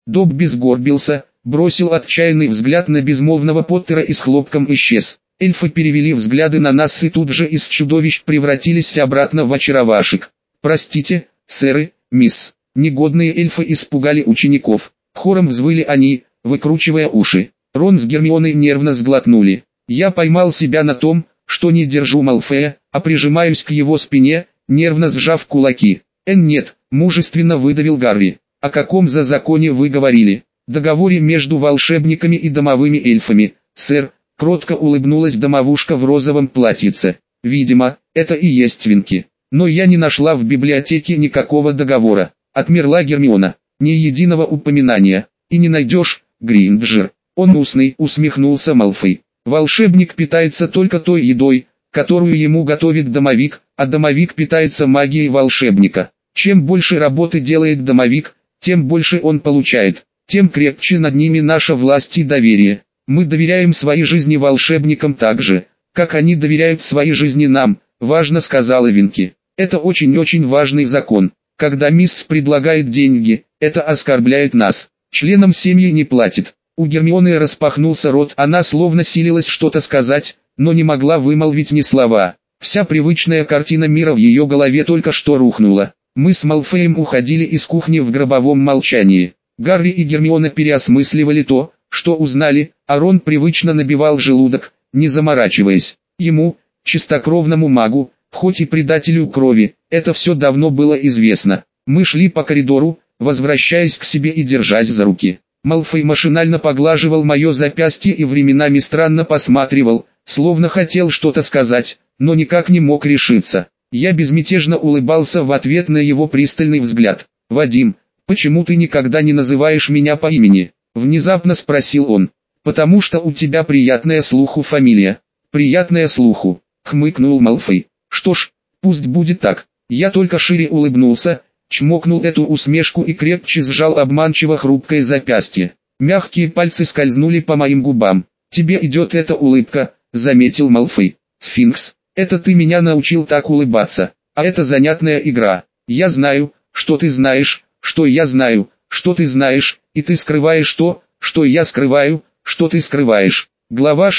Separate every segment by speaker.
Speaker 1: Добби сгорбился, бросил отчаянный взгляд на безмолвного Поттера и с хлопком исчез. Эльфы перевели взгляды на нас и тут же из чудовищ превратились обратно в очаровашек. «Простите, сэры, мисс». Негодные эльфы испугали учеников. Хором взвыли они, выкручивая уши. Рон с Гермионой нервно сглотнули. Я поймал себя на том, что не держу Малфоя, а прижимаюсь к его спине, нервно сжав кулаки. Нет, мужественно выдавил Гарри. О каком за законе вы говорили? Договоре между волшебниками и домовыми эльфами, сэр, кротко улыбнулась домовушка в розовом платьице. Видимо, это и есть Винки. Но я не нашла в библиотеке никакого договора. Отмерла Гермиона. Ни единого упоминания. И не найдешь, Гринджер. Он устный, усмехнулся Малфой. Волшебник питается только той едой, которую ему готовит домовик, а домовик питается магией волшебника. Чем больше работы делает домовик, тем больше он получает, тем крепче над ними наша власть и доверие. Мы доверяем своей жизни волшебникам так же, как они доверяют своей жизни нам, важно сказала Винки. Это очень-очень важный закон. Когда мисс предлагает деньги, это оскорбляет нас. Членам семьи не платит. У Гермионы распахнулся рот, она словно силилась что-то сказать, но не могла вымолвить ни слова. Вся привычная картина мира в ее голове только что рухнула. Мы с Малфоем уходили из кухни в гробовом молчании. Гарри и Гермиона переосмысливали то, что узнали, а Рон привычно набивал желудок, не заморачиваясь. Ему, чистокровному магу, хоть и предателю крови, это все давно было известно. Мы шли по коридору, возвращаясь к себе и держась за руки. Малфой машинально поглаживал мое запястье и временами странно посматривал, словно хотел что-то сказать, но никак не мог решиться. Я безмятежно улыбался в ответ на его пристальный взгляд. «Вадим, почему ты никогда не называешь меня по имени?» — внезапно спросил он. «Потому что у тебя приятная слуху фамилия». «Приятная слуху», — хмыкнул Малфой. «Что ж, пусть будет так». Я только шире улыбнулся, чмокнул эту усмешку и крепче сжал обманчиво хрупкое запястье. Мягкие пальцы скользнули по моим губам. «Тебе идет эта улыбка», — заметил Малфой. «Сфинкс, это ты меня научил так улыбаться, а это занятная игра. Я знаю, что ты знаешь, что я знаю, что ты знаешь, и ты скрываешь то, что я скрываю, что ты скрываешь». Глава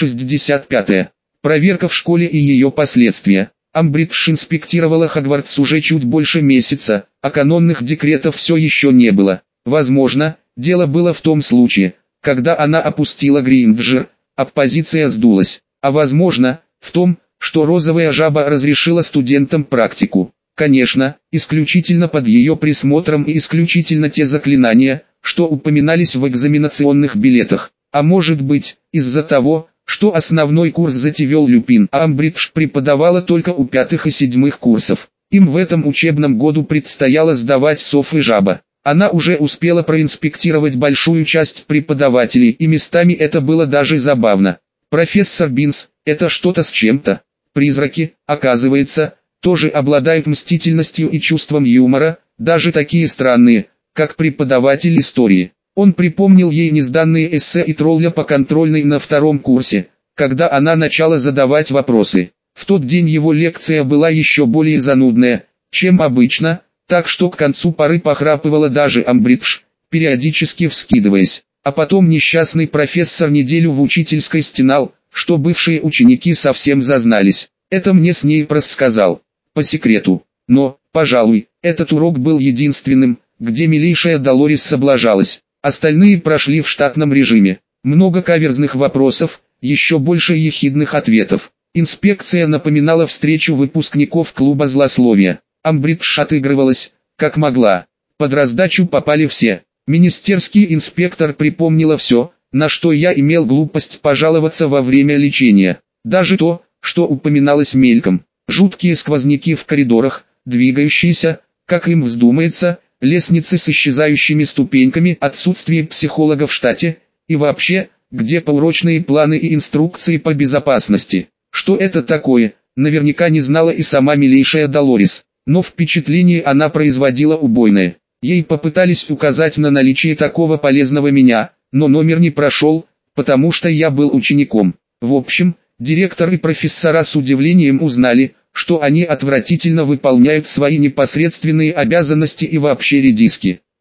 Speaker 1: 65. Проверка в школе и ее последствия. Амбридж инспектировала Хогвартс уже чуть больше месяца, а канонных декретов все еще не было. Возможно, дело было в том случае, когда она опустила Гринджер, оппозиция сдулась. А возможно, в том, что розовая жаба разрешила студентам практику. Конечно, исключительно под ее присмотром и исключительно те заклинания, что упоминались в экзаменационных билетах. А может быть, из-за того, что основной курс затевел Люпин, а Амбридж преподавала только у 5 и 7 курсов. Им в этом учебном году предстояло сдавать Сов и Жаба. Она уже успела проинспектировать большую часть преподавателей, и местами это было даже забавно. «Профессор Бинс, это что-то с чем-то. Призраки, оказывается, тоже обладают мстительностью и чувством юмора, даже такие странные, как преподаватель истории». Он припомнил ей несданные эссе и тролля по контрольной на 2 курсе, когда она начала задавать вопросы. В тот день его лекция была еще более занудная, чем обычно, так что к концу поры похрапывала даже Амбридж, периодически вскидываясь. А потом несчастный профессор неделю в учительской стенал, что бывшие ученики совсем зазнались. Это мне с ней рассказал, по секрету. Но, пожалуй, этот урок был единственным, где милейшая Долорес соблажалась. Остальные прошли в штатном режиме. Много каверзных вопросов, еще больше ехидных ответов. Инспекция напоминала встречу выпускников клуба злословия. Амбридж отыгрывалась, как могла. Под раздачу попали все. Министерский инспектор припомнила все, на что я имел глупость пожаловаться во время лечения. Даже то, что упоминалось мельком. Жуткие сквозняки в коридорах, двигающиеся, как им вздумается, лестницы с исчезающими ступеньками, отсутствие психолога в штате, и вообще, где поурочные планы и инструкции по безопасности. Что это такое, наверняка не знала и сама милейшая Долорес, но впечатление она производила убойное. Ей попытались указать на наличие такого полезного меня, но номер не прошел, потому что я был учеником. В общем, директор и профессора с удивлением узнали, что они отвратительно выполняют свои непосредственные обязанности и вообще редиски.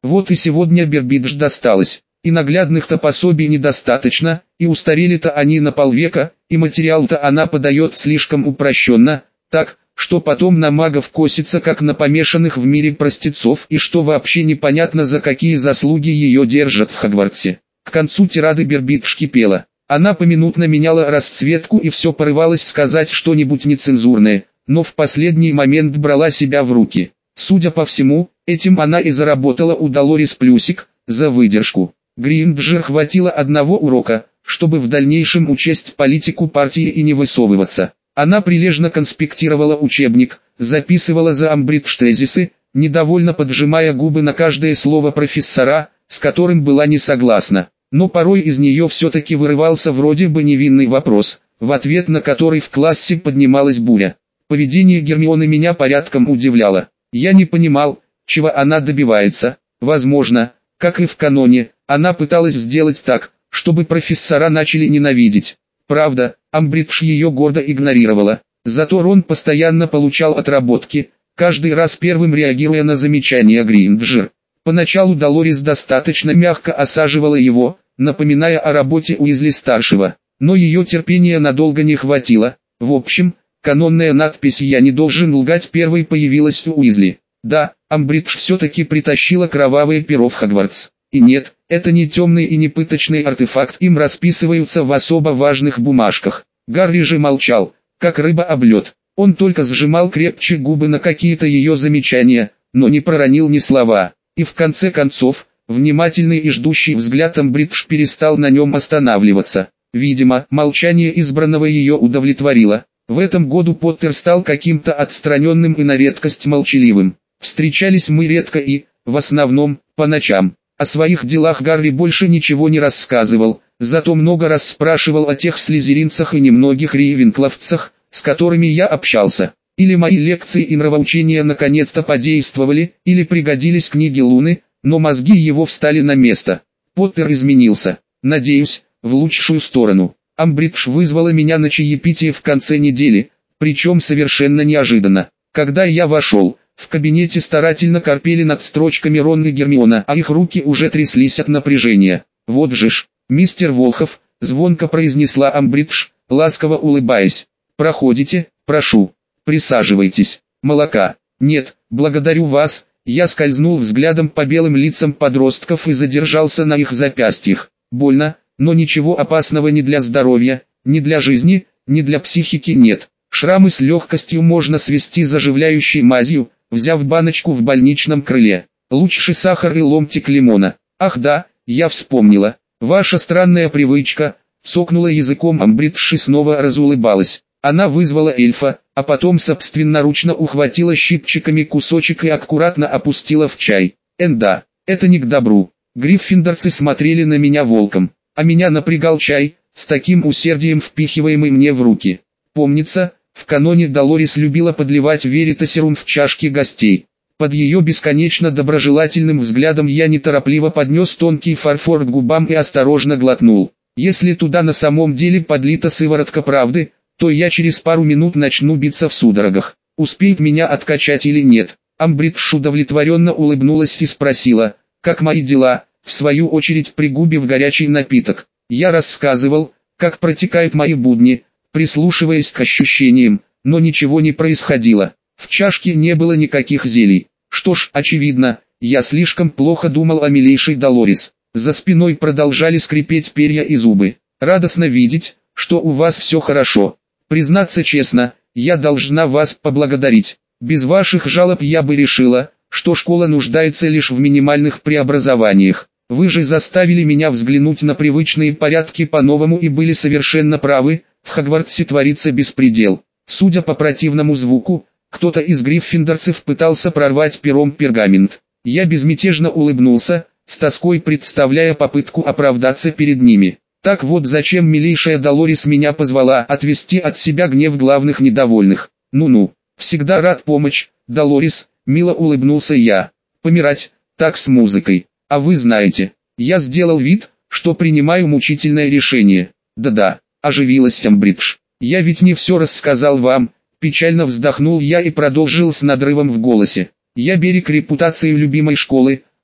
Speaker 1: Вот и сегодня Бербидж досталось. И наглядных-то пособий недостаточно, и устарели-то они на полвека, и материал-то она подает слишком упрощенно, так, что потом на магов косится как на помешанных в мире простецов, и что вообще непонятно, за какие заслуги ее держат в Хогвартсе. К концу тирады Бербидж кипела. Она поминутно меняла расцветку и все порывалась сказать что-нибудь нецензурное, но в последний момент брала себя в руки. Судя по всему, этим она и заработала у Долорес плюсик за выдержку. Гринджер хватило одного урока, чтобы в дальнейшем учесть политику партии и не высовываться. Она прилежно конспектировала учебник, записывала за Амбридж тезисы, недовольно поджимая губы на каждое слово профессора, с которым была не согласна. Но порой из нее все-таки вырывался вроде бы невинный вопрос, в ответ на который в классе поднималась буря. Поведение Гермионы меня порядком удивляло. Я не понимал, чего она добивается. Возможно, как и в каноне, она пыталась сделать так, чтобы профессора начали ненавидеть. Правда, Амбридж ее гордо игнорировала. Зато Рон постоянно получал отработки, каждый раз первым реагируя на замечания Гринджер. Поначалу Долорес достаточно мягко осаживала его, напоминая о работе Уизли-старшего, но ее терпения надолго не хватило. В общем, канонная надпись «Я не должен лгать» первой появилась у Уизли. Да, Амбридж все-таки притащила кровавое перо в Хогвартс. И нет, это не темный и не пыточный артефакт, им расписываются в особо важных бумажках. Гарри же молчал, как рыба об лед. Он только сжимал крепче губы на какие-то ее замечания, но не проронил ни слова. И в конце концов, внимательный и ждущий взгляд Амбридж перестал на нем останавливаться. Видимо, молчание избранного ее удовлетворило. В этом году Поттер стал каким-то отстраненным и на редкость молчаливым. Встречались мы редко и, в основном, по ночам. О своих делах Гарри больше ничего не рассказывал, зато много раз спрашивал о тех слизеринцах и немногих рейвенкловцах, с которыми я общался. Или мои лекции и нравоучения наконец-то подействовали, или пригодились книги Луны, но мозги его встали на место. Поттер изменился, надеюсь, в лучшую сторону. Амбридж вызвала меня на чаепитие в конце недели, причем совершенно неожиданно. Когда я вошел, в кабинете старательно корпели над строчками Рон и Гермиона, а их руки уже тряслись от напряжения. «Вот же ж, мистер Волхов», — звонко произнесла Амбридж, ласково улыбаясь. «Проходите, прошу, присаживайтесь. Молока?» «Нет, благодарю вас». Я скользнул взглядом по белым лицам подростков и задержался на их запястьях. Больно, но ничего опасного ни для здоровья, ни для жизни, ни для психики нет. Шрамы с легкостью можно свести заживляющей мазью, взяв баночку в больничном крыле. Лучше сахар и ломтик лимона. Ах да, я вспомнила. Ваша странная привычка, цокнула языком Амбридж и снова разулыбалась. Она вызвала эльфа, а потом собственноручно ухватила щипчиками кусочек и аккуратно опустила в чай. Да, это не к добру. Гриффиндорцы смотрели на меня волком, а меня напрягал чай, с таким усердием впихиваемый мне в руки. Помнится, в каноне Долорес любила подливать веритасерум в чашки гостей. Под ее бесконечно доброжелательным взглядом я неторопливо поднес тонкий фарфор к губам и осторожно глотнул. Если туда на самом деле подлита сыворотка правды, то я через пару минут начну биться в судорогах. Успеет меня откачать или нет? Амбридж удовлетворенно улыбнулась и спросила, как мои дела, в свою очередь пригубив горячий напиток. Я рассказывал, как протекают мои будни, прислушиваясь к ощущениям, но ничего не происходило. В чашке не было никаких зелий. Что ж, очевидно, я слишком плохо думал о милейшей Долорес. За спиной продолжали скрипеть перья и зубы. Радостно видеть, что у вас все хорошо. Признаться честно, я должна вас поблагодарить. Без ваших жалоб я бы решила, что школа нуждается лишь в минимальных преобразованиях. Вы же заставили меня взглянуть на привычные порядки по-новому и были совершенно правы, в Хогвартсе творится беспредел. Судя по противному звуку, кто-то из гриффиндорцев пытался прорвать пером пергамент. Я безмятежно улыбнулся, с тоской представляя попытку оправдаться перед ними. Так вот зачем милейшая Долорес меня позвала отвести от себя гнев главных недовольных. Ну-ну, всегда рад помочь, Долорес, мило улыбнулся я. Помирать, так с музыкой. А вы знаете, я сделал вид, что принимаю мучительное решение. Да-да, оживилась Амбридж. Я ведь не все рассказал вам, печально вздохнул я и продолжил с надрывом в голосе. Я берег репутации любимой школы,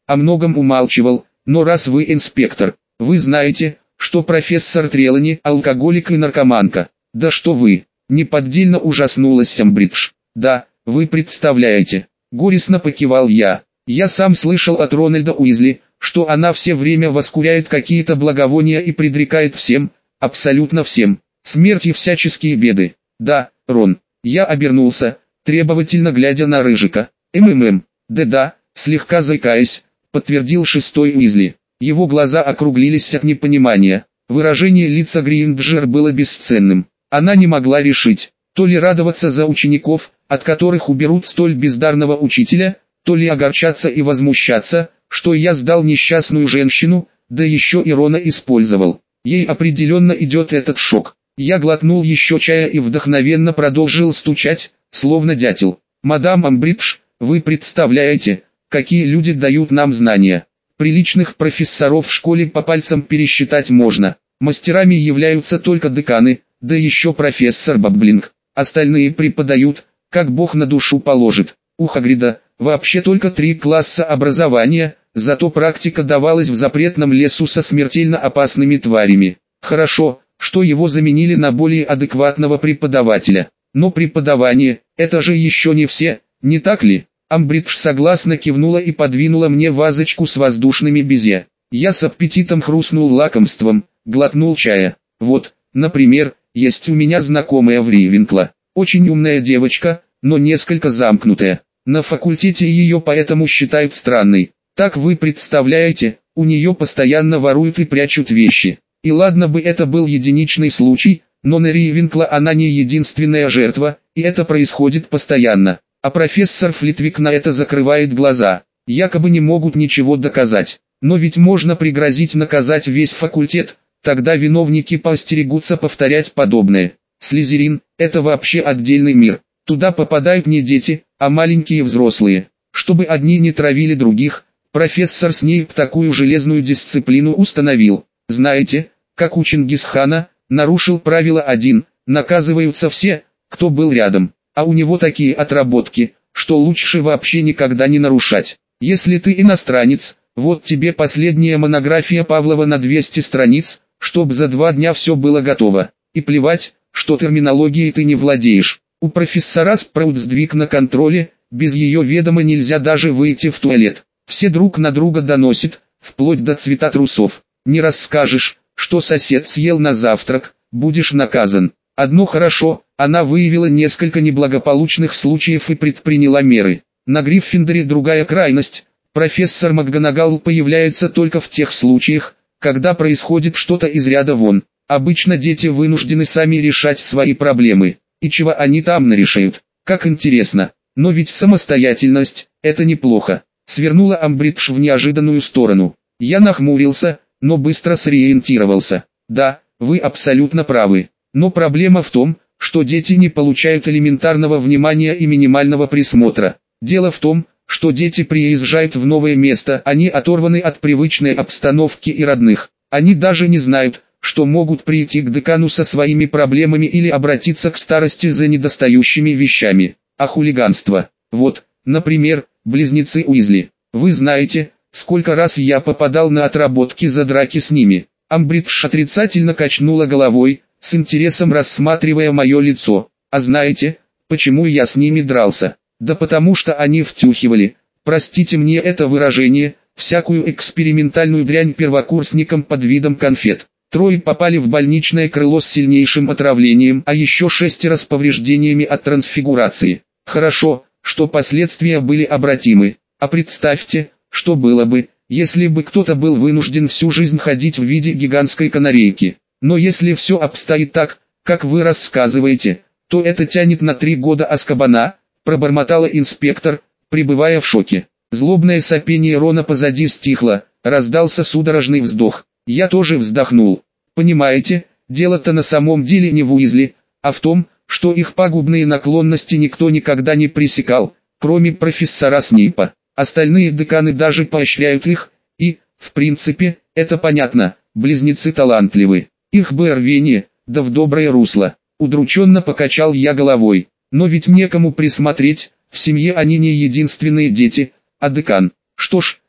Speaker 1: о многом умалчивал, но раз вы инспектор, вы знаете, что профессор Трелани алкоголик и наркоманка. Да что вы, неподдельно ужаснулась Амбридж. Да, вы представляете. Горестно покивал я. Я сам слышал от Рональда Уизли, что она все время воскуряет какие-то благовония и предрекает всем, абсолютно всем, смерть и всяческие беды. Да, Рон. Я обернулся, требовательно глядя на Рыжика. Да-да, слегка заикаясь, подтвердил шестой Уизли. Его глаза округлились от непонимания. Выражение лица Гринджер было бесценным. Она не могла решить, то ли радоваться за учеников, от которых уберут столь бездарного учителя, то ли огорчаться и возмущаться, что я сдал несчастную женщину, да еще и Рона использовал. Ей определенно идет этот шок. Я глотнул еще чая и вдохновенно продолжил стучать, словно дятел. «Мадам Амбридж, вы представляете, какие люди дают нам знания. Приличных профессоров в школе по пальцам пересчитать можно. Мастерами являются только деканы, да еще профессор Баблинг. Остальные преподают, как Бог на душу положит. У Хагрида вообще только 3 класса образования, зато практика давалась в запретном лесу со смертельно опасными тварями. Хорошо, что его заменили на более адекватного преподавателя. Но преподавание – это же еще не все, не так ли?» Амбридж согласно кивнула и подвинула мне вазочку с воздушными безе. Я с аппетитом хрустнул лакомством, глотнул чая. Вот, например, есть у меня знакомая в Ривенкло. Очень умная девочка, но несколько замкнутая. На факультете ее поэтому считают странной. Так вы представляете, у нее постоянно воруют и прячут вещи. И ладно бы это был единичный случай, но на Ривенкло она не единственная жертва, и это происходит постоянно. А профессор Флитвик на это закрывает глаза. Якобы не могут ничего доказать. Но ведь можно пригрозить наказать весь факультет, тогда виновники поостерегутся повторять подобное. Слизерин – это вообще отдельный мир. Туда попадают не дети, а маленькие взрослые. Чтобы одни не травили других, профессор Снейп такую железную дисциплину установил. Знаете, как у Чингисхана, нарушил правило 1, наказываются все, кто был рядом. А у него такие отработки, что лучше вообще никогда не нарушать. Если ты иностранец, вот тебе последняя монография Павлова на 200 страниц, чтоб за 2 дня все было готово. И плевать, что терминологией ты не владеешь. У профессора Спраут сдвиг на контроле, без ее ведома нельзя даже выйти в туалет. Все друг на друга доносят, вплоть до цвета трусов. Не расскажешь, что сосед съел на завтрак, будешь наказан. Одно хорошо, она выявила несколько неблагополучных случаев и предприняла меры. На Гриффиндоре другая крайность. Профессор МакГонагал появляется только в тех случаях, когда происходит что-то из ряда вон. Обычно дети вынуждены сами решать свои проблемы. И чего они там нарешают? Как интересно. Но ведь самостоятельность – это неплохо. Свернула Амбридж в неожиданную сторону. Я нахмурился, но быстро сориентировался. Да, вы абсолютно правы. Но проблема в том, что дети не получают элементарного внимания и минимального присмотра. Дело в том, что дети приезжают в новое место, они оторваны от привычной обстановки и родных. Они даже не знают, что могут прийти к декану со своими проблемами или обратиться к старости за недостающими вещами. А хулиганство. Вот, например, близнецы Уизли. Вы знаете, сколько раз я попадал на отработки за драки с ними. Амбридж отрицательно качнула головой, с интересом рассматривая мое лицо. А знаете, почему я с ними дрался? Да потому что они втюхивали, простите мне это выражение, всякую экспериментальную дрянь первокурсникам под видом конфет. 3 попали в больничное крыло с сильнейшим отравлением, а еще 6 с повреждениями от трансфигурации. Хорошо, что последствия были обратимы. А представьте, что было бы, если бы кто-то был вынужден всю жизнь ходить в виде гигантской канарейки. Но если все обстоит так, как вы рассказываете, то это тянет на 3 года Азкабана, пробормотала инспектор, пребывая в шоке. Злобное сопение Рона позади стихло, раздался судорожный вздох. Я тоже вздохнул. Понимаете, дело-то на самом деле не в Уизли, а в том, что их пагубные наклонности никто никогда не пресекал, кроме профессора Снейпа. Остальные деканы даже поощряют их, и, в принципе, это понятно, близнецы талантливы. Их бы рвение, да в доброе русло. Удрученно покачал я головой. Но ведь некому присмотреть, в семье они не единственные дети, а декан. Что ж,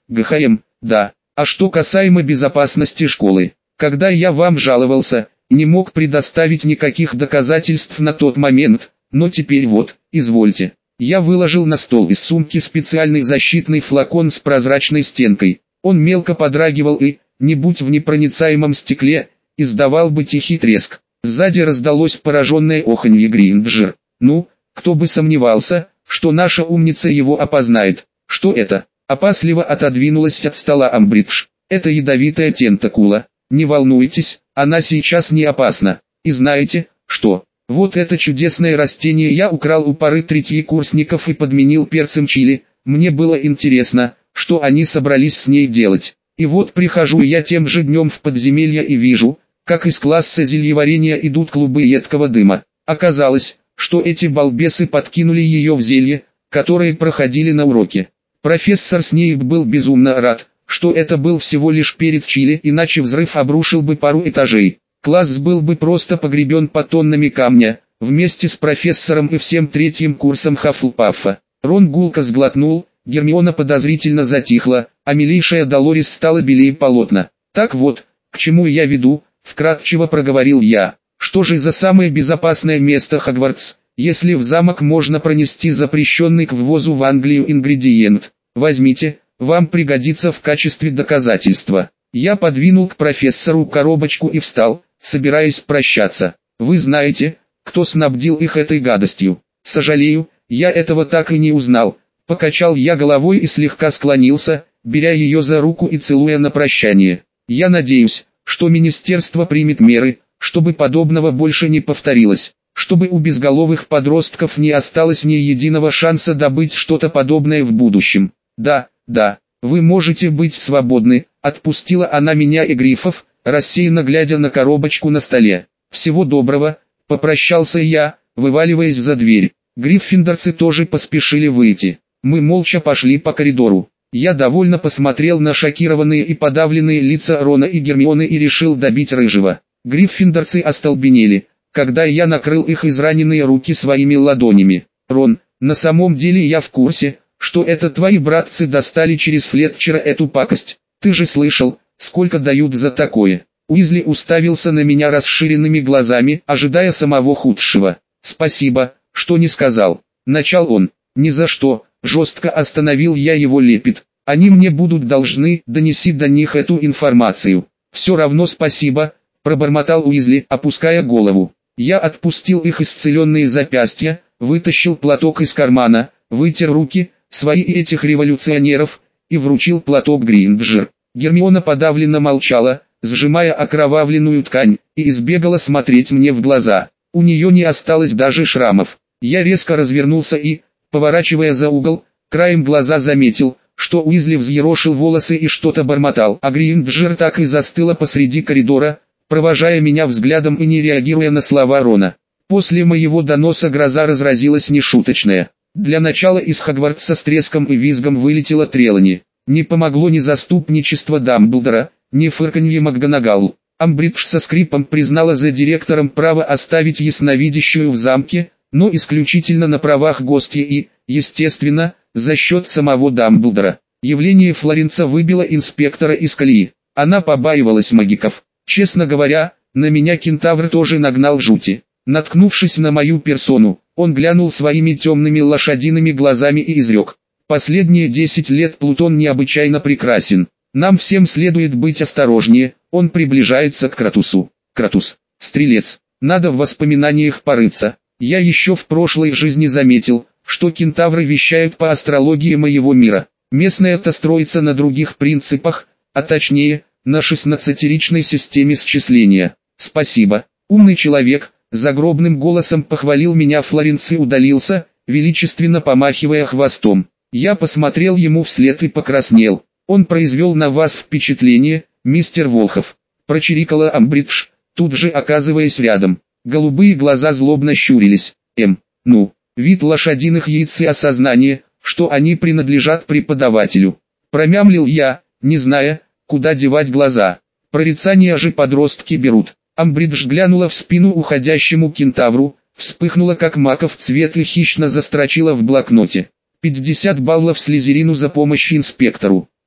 Speaker 1: ГХМ, да. А что касаемо безопасности школы, когда я вам жаловался, не мог предоставить никаких доказательств на тот момент, но теперь вот, извольте. Я выложил на стол из сумки специальный защитный флакон с прозрачной стенкой. Он мелко подрагивал и, не будь в непроницаемом стекле, издавал бы тихий треск. Сзади раздалось пораженное оханье Гринджер. Ну, кто бы сомневался, что наша умница его опознает. Что это? Опасливо отодвинулась от стола Амбридж. Это ядовитая тентакула. Не волнуйтесь, она сейчас не опасна. И знаете, что? Вот это чудесное растение я украл у пары третьекурсников и подменил перцем чили. Мне было интересно, что они собрались с ней делать. И вот прихожу я тем же днем в подземелье и вижу, как из класса зельеварения идут клубы едкого дыма. Оказалось, что эти балбесы подкинули ее в зелье, которые проходили на уроке. Профессор Снейп был безумно рад, что это был всего лишь перец чили, иначе взрыв обрушил бы пару этажей. Класс был бы просто погребен под тоннами камня, вместе с профессором и всем третьим курсом Хаффлпаффа. Рон гулко сглотнул, Гермиона подозрительно затихла, а милейшая Долорес стала белее полотна. «Так вот, к чему я веду?» — вкратчиво проговорил я. «Что же за самое безопасное место Хогвартс, если в замок можно пронести запрещенный к ввозу в Англию ингредиент? Возьмите, вам пригодится в качестве доказательства». Я подвинул к профессору коробочку и встал, собираясь прощаться. «Вы знаете, кто снабдил их этой гадостью?» «Сожалею, я этого так и не узнал». Покачал я головой и слегка склонился, беря ее за руку и целуя на прощание. «Я надеюсь, что министерство примет меры, чтобы подобного больше не повторилось, чтобы у безголовых подростков не осталось ни единого шанса добыть что-то подобное в будущем. Да, да, вы можете быть свободны», — отпустила она меня и Гриффов, рассеянно глядя на коробочку на столе. «Всего доброго», — попрощался я, вываливаясь за дверь. Гриффиндорцы тоже поспешили выйти. Мы молча пошли по коридору. Я довольно посмотрел на шокированные и подавленные лица Рона и Гермионы и решил добить рыжего. Гриффиндорцы остолбенели, когда я накрыл их израненные руки своими ладонями. «Рон, на самом деле я в курсе, что это твои братцы достали через Флетчера эту пакость. Ты же слышал, сколько дают за такое?» Уизли уставился на меня расширенными глазами, ожидая самого худшего. «Спасибо, что не сказал», — начал он. «Ни за что», — жестко остановил я его лепет. «Они мне будут должны, донеси до них эту информацию». «Все равно спасибо», — пробормотал Уизли, опуская голову. Я отпустил их исцеленные запястья, вытащил платок из кармана, вытер руки, свои и этих революционеров, и вручил платок Гринджер. Гермиона подавленно молчала, сжимая окровавленную ткань, и избегала смотреть мне в глаза. У нее не осталось даже шрамов. Я резко развернулся и, поворачивая за угол, краем глаза заметил, что Уизли взъерошил волосы и что-то бормотал, а Гринджер так и застыла посреди коридора, провожая меня взглядом и не реагируя на слова Рона. После моего доноса гроза разразилась нешуточная. Для начала из Хогвартса с треском и визгом вылетела Трелани. Не помогло ни заступничество Дамблдора, ни фырканье МакГонагал. Амбридж со скрипом признала за директором право оставить ясновидящую в замке, но исключительно на правах гостя и, естественно, за счет самого Дамблдора. Явление Флоренца выбило инспектора из колеи. Она побаивалась магиков. Честно говоря, на меня кентавр тоже нагнал жути. Наткнувшись на мою персону, он глянул своими темными лошадиными глазами и изрек: «Последние 10 лет Плутон необычайно прекрасен. Нам всем следует быть осторожнее, он приближается к Кратусу». Кратус, стрелец. Надо в воспоминаниях порыться. Я еще в прошлой жизни заметил, что кентавры вещают по астрологии моего мира. Местная-то строится на других принципах, а точнее, на 16-ричной системе счисления. «Спасибо, умный человек», — загробным голосом похвалил меня Флоренц и удалился, величественно помахивая хвостом. Я посмотрел ему вслед и покраснел. «Он произвел на вас впечатление, мистер Волхов», — прочирикала Амбридж, тут же оказываясь рядом. Голубые глаза злобно щурились. Ну, вид лошадиных яиц и осознание, что они принадлежат преподавателю. Промямлил я, не зная, куда девать глаза. Прорицания же подростки берут. Амбридж глянула в спину уходящему кентавру, вспыхнула как маков цвет и хищно застрочила в блокноте. 50 баллов Слизерину за помощь инспектору.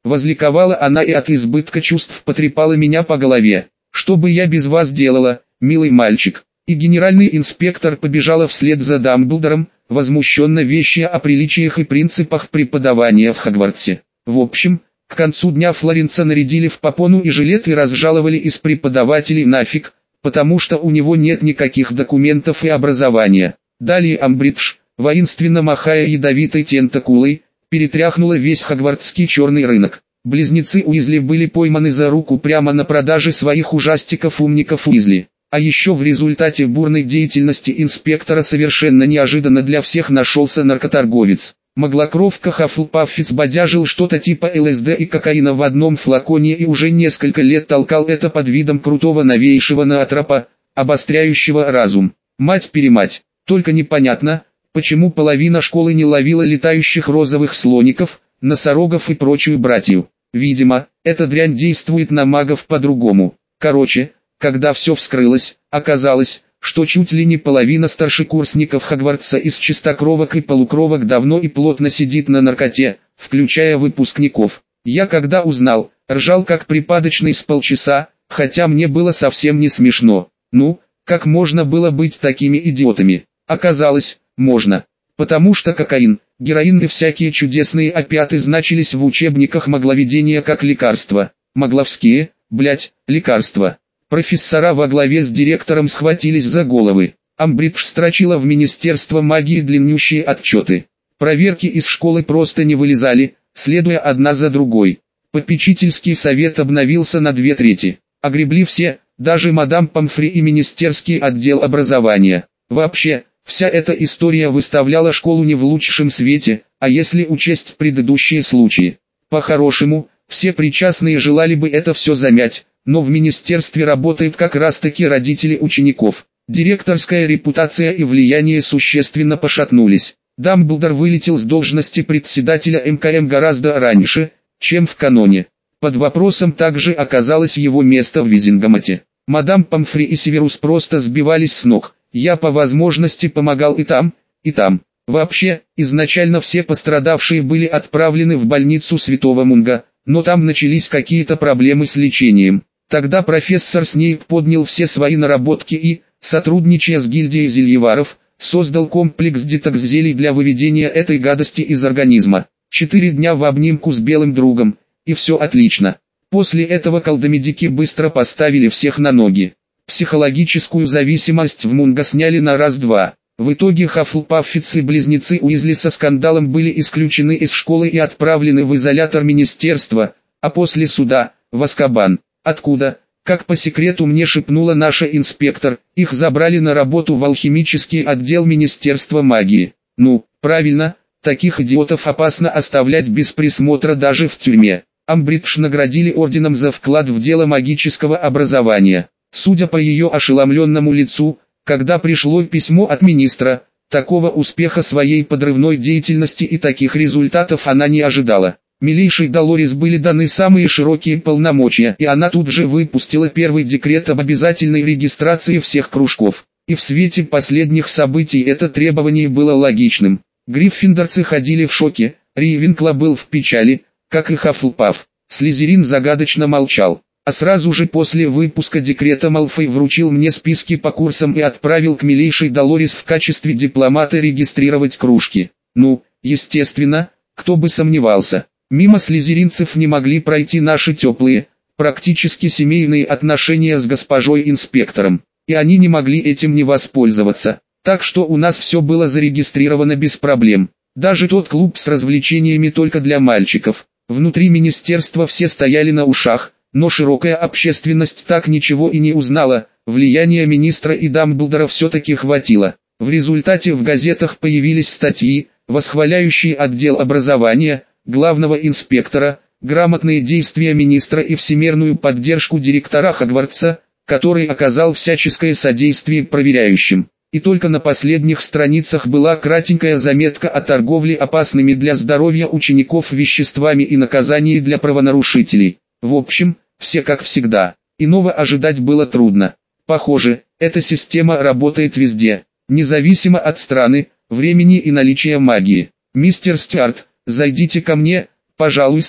Speaker 1: Возликовала она и от избытка чувств потрепала меня по голове. «Что бы я без вас делала, милый мальчик?» И генеральный инспектор побежала вслед за Дамблдором, возмущенно вещая о приличиях и принципах преподавания в Хогвартсе. В общем, к концу дня Флоренса нарядили в попону и жилет и разжаловали из преподавателей нафиг, потому что у него нет никаких документов и образования. Далее Амбридж, воинственно махая ядовитой тентакулой, перетряхнула весь хогвартский черный рынок. Близнецы Уизли были пойманы за руку прямо на продаже своих ужастиков-умников Уизли. А еще в результате бурной деятельности инспектора совершенно неожиданно для всех нашелся наркоторговец. Маглокровка Хаффлпаффиц бодяжил что-то типа ЛСД и кокаина в одном флаконе и уже несколько лет толкал это под видом крутого новейшего ноотропа, обостряющего разум. Мать-перемать, только непонятно, почему половина школы не ловила летающих розовых слоников, носорогов и прочую братью. Видимо, эта дрянь действует на магов по-другому. Короче, когда все вскрылось, оказалось, что чуть ли не половина старшекурсников Хогвартса из чистокровок и полукровок давно и плотно сидит на наркоте, включая выпускников. Я когда узнал, ржал как припадочный с полчаса, хотя мне было совсем не смешно. Ну, как можно было быть такими идиотами? Оказалось, можно. Потому что кокаин, героин и всякие чудесные опиаты значились в учебниках магловедения как лекарства. Магловские, лекарства. Профессора во главе с директором схватились за головы. Амбридж строчила в Министерство магии длиннющие отчеты. Проверки из школы просто не вылезали, следуя одна за другой. Попечительский совет обновился на 2/3. Огребли все, даже мадам Помфри и Министерский отдел образования. Вообще, вся эта история выставляла школу не в лучшем свете, а если учесть предыдущие случаи. По-хорошему, все причастные желали бы это все замять. Но в министерстве работают как раз таки родители учеников. Директорская репутация и влияние существенно пошатнулись. Дамблдор вылетел с должности председателя МКМ гораздо раньше, чем в каноне. Под вопросом также оказалось его место в Визингамоте. Мадам Помфри и Северус просто сбивались с ног. Я по возможности помогал и там, и там. Вообще, изначально все пострадавшие были отправлены в больницу Святого Мунга, но там начались какие-то проблемы с лечением. Тогда профессор Снейп поднял все свои наработки и, сотрудничая с гильдией зельеваров, создал комплекс детокс-зелий для выведения этой гадости из организма. 4 дня в обнимку с белым другом, и все отлично. После этого колдомедики быстро поставили всех на ноги. Психологическую зависимость в Мунго сняли на раз-два. В итоге Хаффлпаффиц и близнецы Уизли со скандалом были исключены из школы и отправлены в изолятор министерства, а после суда – в Азкабан. Откуда, как по секрету мне шепнула наша инспектор, их забрали на работу в алхимический отдел Министерства магии. Ну, правильно, таких идиотов опасно оставлять без присмотра даже в тюрьме. Амбридж наградили орденом за вклад в дело магического образования. Судя по ее ошеломленному лицу, когда пришло письмо от министра, такого успеха своей подрывной деятельности и таких результатов она не ожидала. Милейшей Долорес были даны самые широкие полномочия, и она тут же выпустила первый декрет об обязательной регистрации всех кружков. И в свете последних событий это требование было логичным. Гриффиндорцы ходили в шоке, Рейвенкло был в печали, как и Хаффлпаф. Слизерин загадочно молчал. А сразу же после выпуска декрета Малфой вручил мне списки по курсам и отправил к милейшей Долорес в качестве дипломата регистрировать кружки. Ну, естественно, кто бы сомневался. Мимо слизеринцев не могли пройти наши теплые, практически семейные отношения с госпожой инспектором. И они не могли этим не воспользоваться. Так что у нас все было зарегистрировано без проблем. Даже тот клуб с развлечениями только для мальчиков. Внутри министерства все стояли на ушах, но широкая общественность так ничего и не узнала. Влияния министра и Дамблдора все-таки хватило. В результате в газетах появились статьи, восхваляющие отдел образования, главного инспектора, грамотные действия министра и всемерную поддержку директора Хогвартса, который оказал всяческое содействие проверяющим. И только на последних страницах была кратенькая заметка о торговле опасными для здоровья учеников веществами и наказании для правонарушителей. В общем, все как всегда. Иного ожидать было трудно. Похоже, эта система работает везде, независимо от страны, времени и наличия магии. «Мистер Стюарт, зайдите ко мне, пожалуйста»,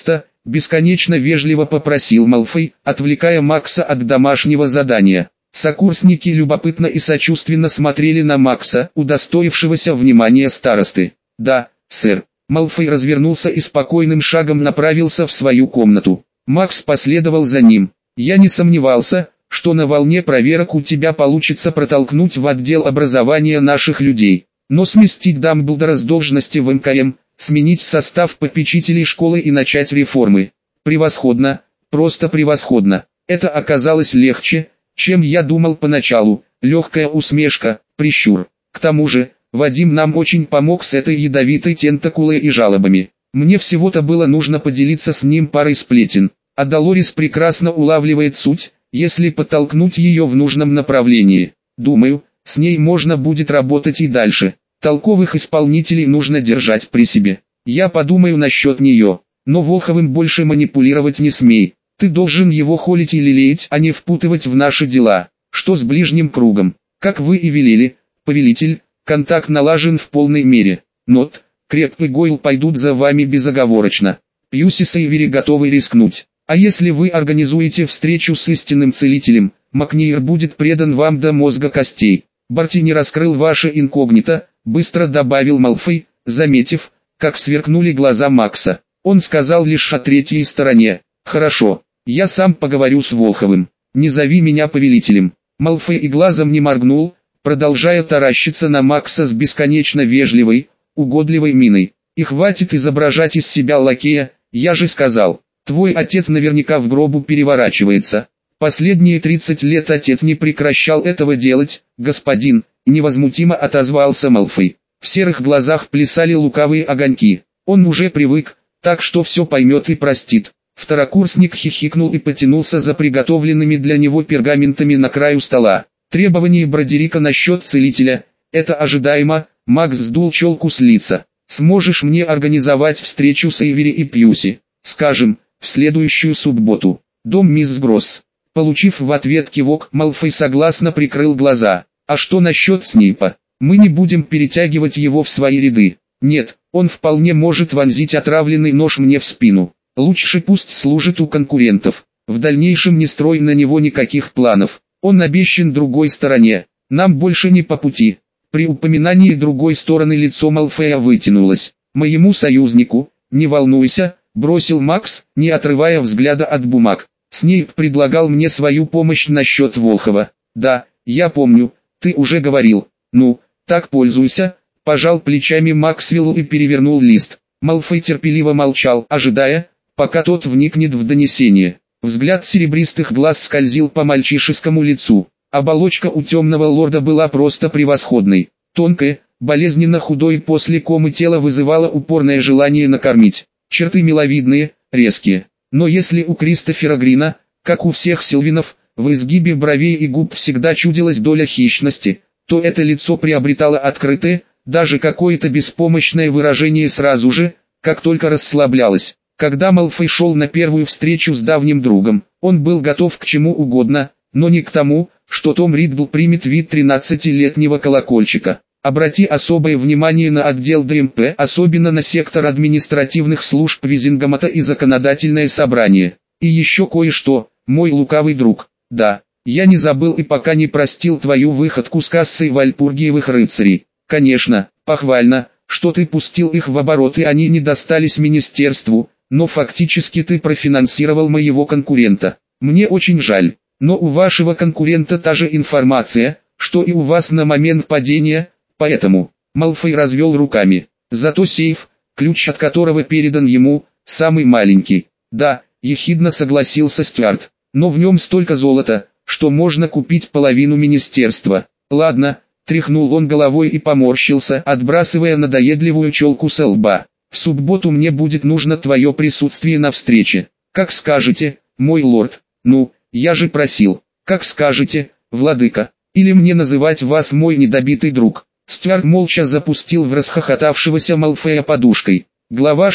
Speaker 1: бесконечно вежливо попросил Малфой, отвлекая Макса от домашнего задания. Сокурсники любопытно и сочувственно смотрели на Макса, удостоившегося внимания старосты. «Да, сэр». Малфой развернулся и спокойным шагом направился в свою комнату. Макс последовал за ним. «Я не сомневался, что на волне проверок у тебя получится протолкнуть в отдел образования наших людей. Но сместить Дамблдора с должности в МКМ, сменить состав попечителей школы и начать реформы. Превосходно, просто превосходно. Это оказалось легче, чем я думал поначалу». Легкая усмешка, прищур. «К тому же, Вадим нам очень помог с этой ядовитой тентакулой и жалобами. Мне всего-то было нужно поделиться с ним парой сплетен. А Долорес прекрасно улавливает суть, если подтолкнуть ее в нужном направлении. Думаю, с ней можно будет работать и дальше. Толковых исполнителей нужно держать при себе. Я подумаю насчет нее. Но Волховым больше манипулировать не смей. Ты должен его холить и лелеять, а не впутывать в наши дела. Что с ближним кругом? Как вы и велели, повелитель, контакт налажен в полной мере. Нот, Креп и Гойл пойдут за вами безоговорочно. Пьюси с Эйвери готовы рискнуть. А если вы организуете встречу с истинным целителем, Макниер будет предан вам до мозга костей. Барти не раскрыл ваше инкогнито, быстро добавил Малфой, заметив, как сверкнули глаза Макса. Он сказал лишь о третьей стороне. «Хорошо, я сам поговорю с Волховым. Не зови меня повелителем». Малфой и глазом не моргнул, продолжая таращиться на Макса с бесконечно вежливой, угодливой миной. «И хватит изображать из себя лакея, я же сказал. Твой отец наверняка в гробу переворачивается. Последние 30 лет отец не прекращал этого делать, господин», невозмутимо отозвался Малфой. В серых глазах плясали лукавые огоньки. Он уже привык, так что все поймет и простит. Второкурсник хихикнул и потянулся за приготовленными для него пергаментами на краю стола. Требование Бродерика насчет целителя, это ожидаемо. Макс сдул челку с лица. «Сможешь мне организовать встречу с Эйвери и Пьюси? Скажем, в следующую субботу. Дом мисс Гросс». Получив в ответ кивок, Малфой согласно прикрыл глаза. «А что насчет Снейпа? Мы не будем перетягивать его в свои ряды. Нет, он вполне может вонзить отравленный нож мне в спину. Лучше пусть служит у конкурентов. В дальнейшем не строй на него никаких планов. Он обещан другой стороне. Нам больше не по пути». При упоминании другой стороны лицо Малфоя вытянулось. «Моему союзнику, не волнуйся», бросил Макс, не отрывая взгляда от бумаг. «Снейп предлагал мне свою помощь насчет Волхова». «Да, я помню, ты уже говорил. Ну, так пользуйся», пожал плечами Максвелл и перевернул лист. Малфой терпеливо молчал, ожидая, пока тот вникнет в донесение. Взгляд серебристых глаз скользил по мальчишескому лицу. Оболочка у темного лорда была просто превосходной. Тонкое, болезненно худое после комы тело вызывало упорное желание накормить. Черты миловидные, резкие. Но если у Кристофера Грина, как у всех Сильвинов, в изгибе бровей и губ всегда чудилась доля хищности, то это лицо приобретало открытое, даже какое-то беспомощное выражение сразу же, как только расслаблялось. Когда Малфой шел на первую встречу с давним другом, он был готов к чему угодно, но не к тому, что Том Риддл примет вид 13-летнего колокольчика. Обрати особое внимание на отдел ДМП, особенно на сектор административных служб Визингамата и законодательное собрание. И еще кое-что, мой лукавый друг. Да, я не забыл и пока не простил твою выходку с кассой вальпургиевых рыцарей. Конечно, похвально, что ты пустил их в оборот и они не достались министерству, но фактически ты профинансировал моего конкурента. Мне очень жаль. Но у вашего конкурента та же информация, что и у вас на момент падения, поэтому...» Малфой развел руками. «Зато сейф, ключ от которого передан ему, самый маленький». «Да», ехидно согласился Стюарт, «но в нем столько золота, что можно купить половину министерства». «Ладно», тряхнул он головой и поморщился, отбрасывая надоедливую челку со лба. «В субботу мне будет нужно твое присутствие на встрече. Как скажете, мой лорд. Ну, я же просил. Как скажете, владыка. Или мне называть вас мой недобитый друг». Стюарт молча запустил в расхохотавшегося Малфоя подушкой. Глава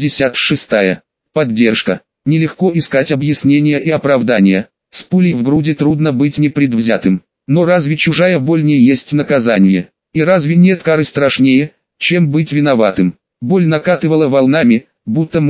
Speaker 1: 66. Поддержка. Нелегко искать объяснения и оправдания. С пулей в груди трудно быть непредвзятым. Но разве чужая боль не есть наказание? И разве нет кары страшнее, чем быть виноватым? Боль накатывала волнами, будто море,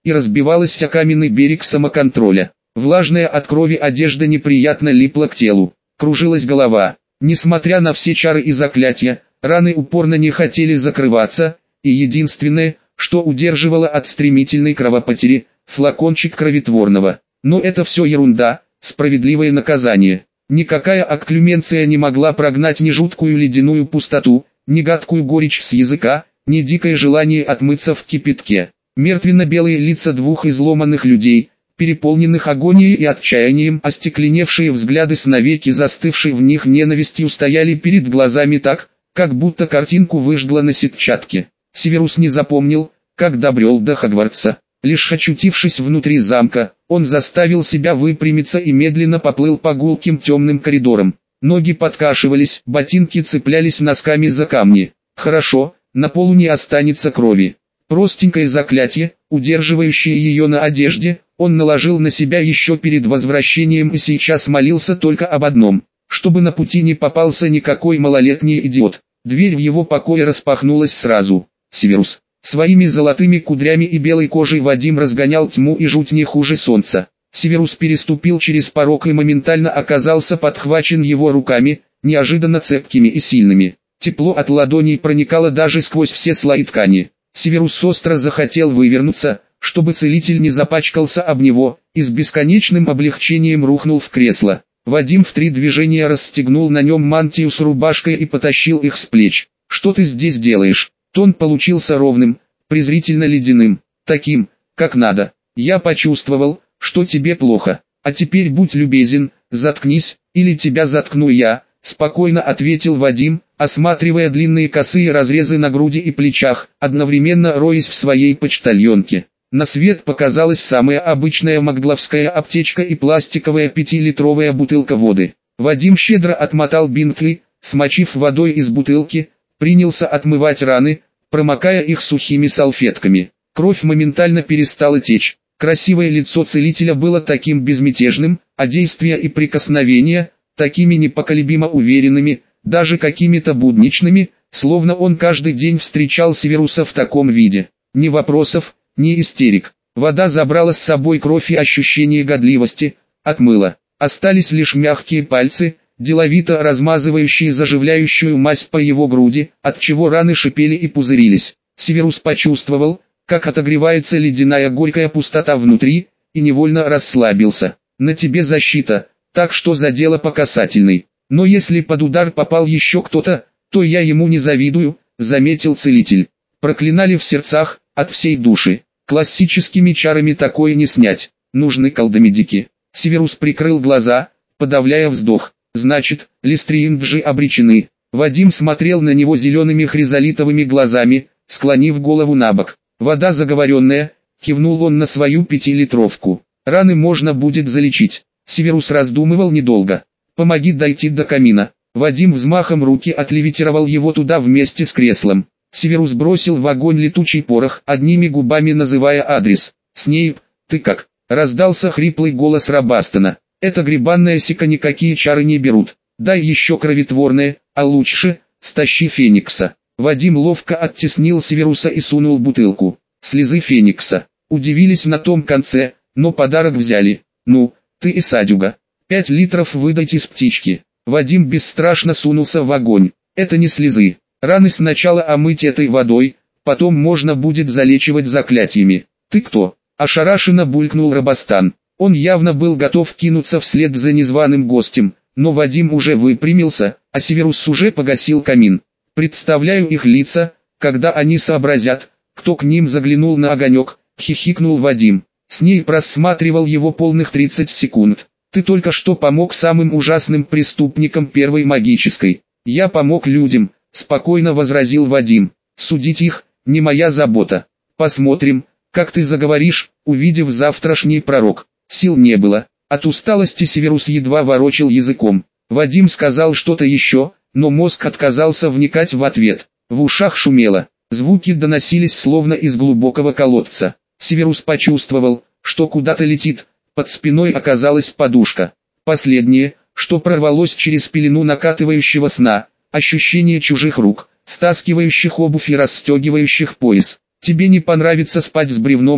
Speaker 1: и разбивалась о каменный берег самоконтроля. Влажная от крови одежда неприятно липла к телу, кружилась голова. Несмотря на все чары и заклятия, раны упорно не хотели закрываться, и единственное, что удерживало от стремительной кровопотери, флакончик кровотворного. Но это все ерунда, справедливое наказание. Никакая окклюменция не могла прогнать ни жуткую ледяную пустоту, ни гадкую горечь с языка, ни дикое желание отмыться в кипятке. Мертвенно-белые лица двух изломанных людей, переполненных агонией и отчаянием, остекленевшие взгляды с навеки застывшей в них ненавистью стояли перед глазами так, как будто картинку выжгла на сетчатке. Северус не запомнил, как добрел до Хогвартса. Лишь очутившись внутри замка, он заставил себя выпрямиться и медленно поплыл по гулким темным коридорам. Ноги подкашивались, ботинки цеплялись носками за камни. Хорошо, на полу не останется крови. Простенькое заклятие, удерживающее ее на одежде, он наложил на себя еще перед возвращением и сейчас молился только об одном, чтобы на пути не попался никакой малолетний идиот. Дверь в его покое распахнулась сразу. Северус. Своими золотыми кудрями и белой кожей Вадим разгонял тьму и жуть не хуже солнца. Северус переступил через порог и моментально оказался подхвачен его руками, неожиданно цепкими и сильными. Тепло от ладоней проникало даже сквозь все слои ткани. Северус остро захотел вывернуться, чтобы целитель не запачкался об него, и с бесконечным облегчением рухнул в кресло. Вадим в 3 движения расстегнул на нем мантию с рубашкой и потащил их с плеч. «Что ты здесь делаешь?» Тон получился ровным, презрительно ледяным, таким, как надо. «Я почувствовал, что тебе плохо. А теперь будь любезен, заткнись, или тебя заткну я», спокойно ответил Вадим, осматривая длинные косые разрезы на груди и плечах, одновременно роясь в своей почтальонке. На свет показалась самая обычная магловская аптечка и пластиковая 5-литровая бутылка воды. Вадим щедро отмотал бинты, смочив водой из бутылки, принялся отмывать раны, промокая их сухими салфетками. Кровь моментально перестала течь. Красивое лицо целителя было таким безмятежным, а действия и прикосновения такими непоколебимо уверенными, даже какими-то будничными, словно он каждый день встречал Северуса в таком виде. Ни вопросов, ни истерик. Вода забрала с собой кровь и ощущение годливости, отмыла. Остались лишь мягкие пальцы, деловито размазывающие заживляющую мазь по его груди, отчего раны шипели и пузырились. Северус почувствовал, как отогревается ледяная горькая пустота внутри, и невольно расслабился. «На тебе защита, так что задела по касательной. Но если под удар попал еще кто-то, то я ему не завидую», — заметил целитель. Проклинали в сердцах, от всей души. Классическими чарами такое не снять. Нужны колдомедики. Северус прикрыл глаза, подавляя вздох. «Значит, Листринджи обречены». Вадим смотрел на него зелеными хризолитовыми глазами, склонив голову набок. «Вода заговоренная», — кивнул он на свою 5-литровку. «Раны можно будет залечить». Северус раздумывал недолго. «Помоги дойти до камина». Вадим взмахом руки отлевитировал его туда вместе с креслом. Северус бросил в огонь летучий порох, одними губами называя адрес. «Снейп, ты как?» — раздался хриплый голос Робастона. «Это грибанная сика никакие чары не берут. Дай еще кровотворное, а лучше, стащи Феникса». Вадим ловко оттеснил Северуса и сунул бутылку. Слезы Феникса. Удивились на том конце, но подарок взяли. «Ну, ты и садюга. 5 литров выдать из птички». Вадим бесстрашно сунулся в огонь. «Это не слезы. Раны сначала омыть этой водой, потом можно будет залечивать заклятиями». «Ты кто?» – ошарашенно булькнул Робастан. Он явно был готов кинуться вслед за незваным гостем, но Вадим уже выпрямился, а Северус уже погасил камин. «Представляю их лица, когда они сообразят, кто к ним заглянул на огонек», — хихикнул Вадим. С ней просматривал его полных 30 секунд. «Ты только что помог самым ужасным преступникам первой магической». «Я помог людям», — спокойно возразил Вадим. «Судить их, не моя забота. Посмотрим, как ты заговоришь, увидев завтрашний пророк». Сил не было. От усталости Северус едва ворочил языком. Вадим сказал что-то еще, но мозг отказался вникать в ответ. В ушах шумело. Звуки доносились словно из глубокого колодца. Северус почувствовал, что куда-то летит. Под спиной оказалась подушка. Последнее, что прорвалось через пелену накатывающего сна, ощущение чужих рук, стаскивающих обувь и расстегивающих пояс. «Тебе не понравится спать с бревном», —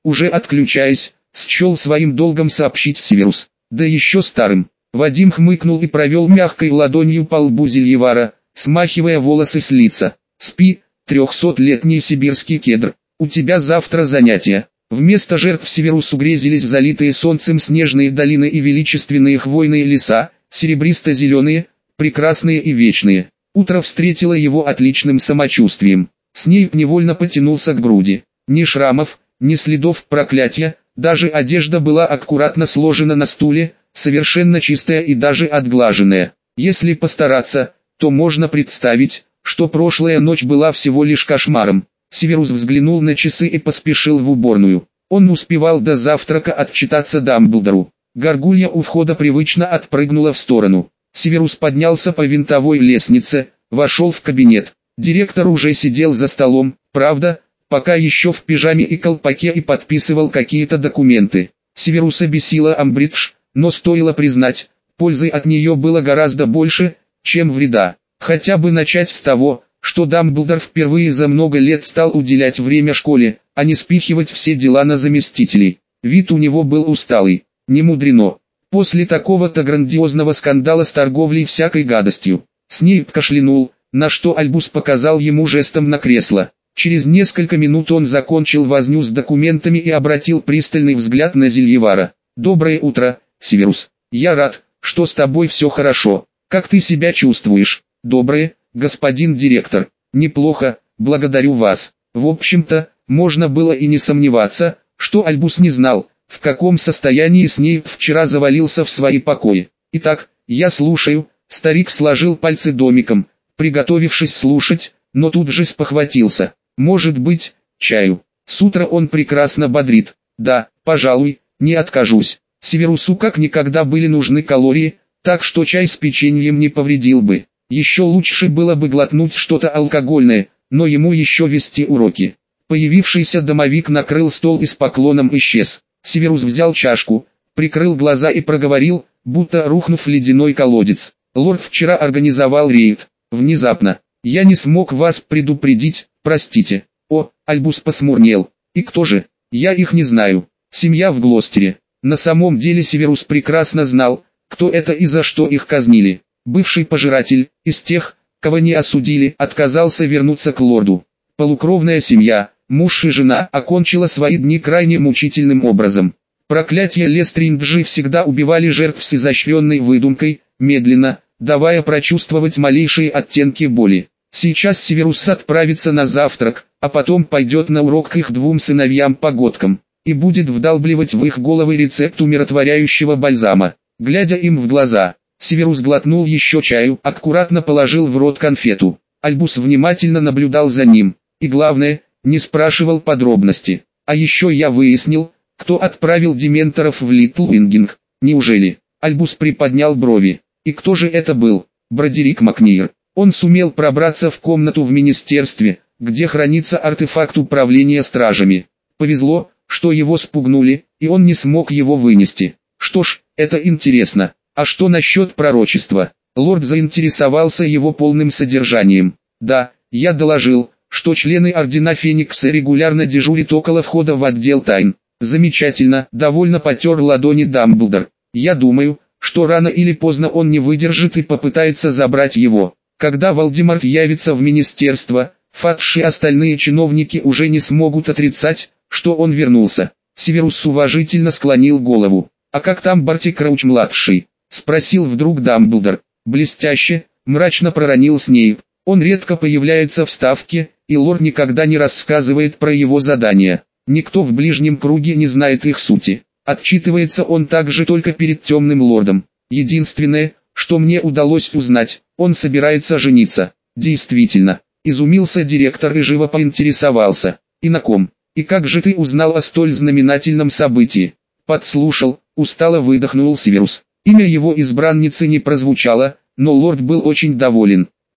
Speaker 1: уже отключаясь, счел своим долгом сообщить Северус. Да еще старым. Вадим хмыкнул и провел мягкой ладонью по лбу Зельевара, смахивая волосы с лица. «Спи, 300-летний сибирский кедр, у тебя завтра занятия». Вместо жертв Северусу грезились залитые солнцем снежные долины и величественные хвойные леса, серебристо-зеленые, прекрасные и вечные. Утро встретило его отличным самочувствием. Снейп невольно потянулся к груди. Ни шрамов, ни следов проклятия, даже одежда была аккуратно сложена на стуле, совершенно чистая и даже отглаженная. Если постараться, то можно представить, что прошлая ночь была всего лишь кошмаром. Северус взглянул на часы и поспешил в уборную. Он успевал до завтрака отчитаться Дамблдору. Горгулья у входа привычно отпрыгнула в сторону. Северус поднялся по винтовой лестнице, вошел в кабинет. Директор уже сидел за столом, правда, пока еще в пижаме и колпаке, и подписывал какие-то документы. Северуса бесила Амбридж, но стоило признать, пользы от нее было гораздо больше, чем вреда. Хотя бы начать с того, что Дамблдор впервые за много лет стал уделять время школе, а не спихивать все дела на заместителей. Вид у него был усталый, не мудрено. После такого-то грандиозного скандала с торговлей всякой гадостью. Снейп кашлянул, на что Альбус показал ему жестом на кресло. Через несколько минут он закончил возню с документами и обратил пристальный взгляд на Зельевара. «Доброе утро, Северус. Я рад, что с тобой все хорошо. Как ты себя чувствуешь?» «Доброе, господин директор. Неплохо, благодарю вас». В общем-то, можно было и не сомневаться, что Альбус не знал, в каком состоянии Снейп вчера завалился в свои покои. «Итак, я слушаю». Старик сложил пальцы домиком, приготовившись слушать, но тут же спохватился. «Может быть, чаю? С утра он прекрасно бодрит». «Да, пожалуй, не откажусь». Северусу как никогда были нужны калории, так что чай с печеньем не повредил бы. Еще лучше было бы глотнуть что-то алкогольное, но ему еще вести уроки. Появившийся домовик накрыл стол и с поклоном исчез. Северус взял чашку, прикрыл глаза и проговорил, будто рухнув в ледяной колодец. «Лорд вчера организовал рейд. Внезапно. Я не смог вас предупредить, простите». «О», Альбус посмурнел. «И кто же?» «Я их не знаю. Семья в Глостере». На самом деле Северус прекрасно знал, кто это и за что их казнили. Бывший пожиратель, из тех, кого не осудили, отказался вернуться к лорду. Полукровная семья, муж и жена, окончила свои дни крайне мучительным образом. Проклятия Лестринджи всегда убивали жертв с изощренной выдумкой, медленно, давая прочувствовать малейшие оттенки боли. Сейчас Северус отправится на завтрак, а потом пойдет на урок к их двум сыновьям-погодкам, и будет вдалбливать в их головы рецепт умиротворяющего бальзама. Глядя им в глаза, Северус глотнул еще чаю, аккуратно положил в рот конфету. Альбус внимательно наблюдал за ним, и главное, не спрашивал подробности. «А еще я выяснил, кто отправил дементоров в Литл Вингинг. Неужели?» Альбус приподнял брови. «И кто же это был?» «Бродерик Макнир. Он сумел пробраться в комнату в министерстве, где хранится артефакт управления стражами. Повезло, что его спугнули, и он не смог его вынести. Что ж, это интересно. А что насчет пророчества?» Лорд заинтересовался его полным содержанием. «Да, я доложил, что члены Ордена Феникса регулярно дежурят около входа в отдел тайн». «Замечательно», — довольно потер ладони Дамблдор. «Я думаю, что рано или поздно он не выдержит и попытается забрать его. Когда Волдеморт явится в министерство, Фадж и остальные чиновники уже не смогут отрицать, что он вернулся». Северус уважительно склонил голову. «А как там Барти Крауч-младший?» — спросил вдруг Дамблдор. «Блестяще», — мрачно проронил Снейп. «Он редко появляется в Ставке, и лорд никогда не рассказывает про его задания. Никто в ближнем круге не знает их сути. Отчитывается он также только перед темным лордом. Единственное, что мне удалось узнать, он собирается жениться». «Действительно», — изумился директор и живо поинтересовался. «И на ком? И как же ты узнал о столь знаменательном событии?» «Подслушал», — устало выдохнул Северус. Имя его избранницы не прозвучало, но лорд был очень доволен.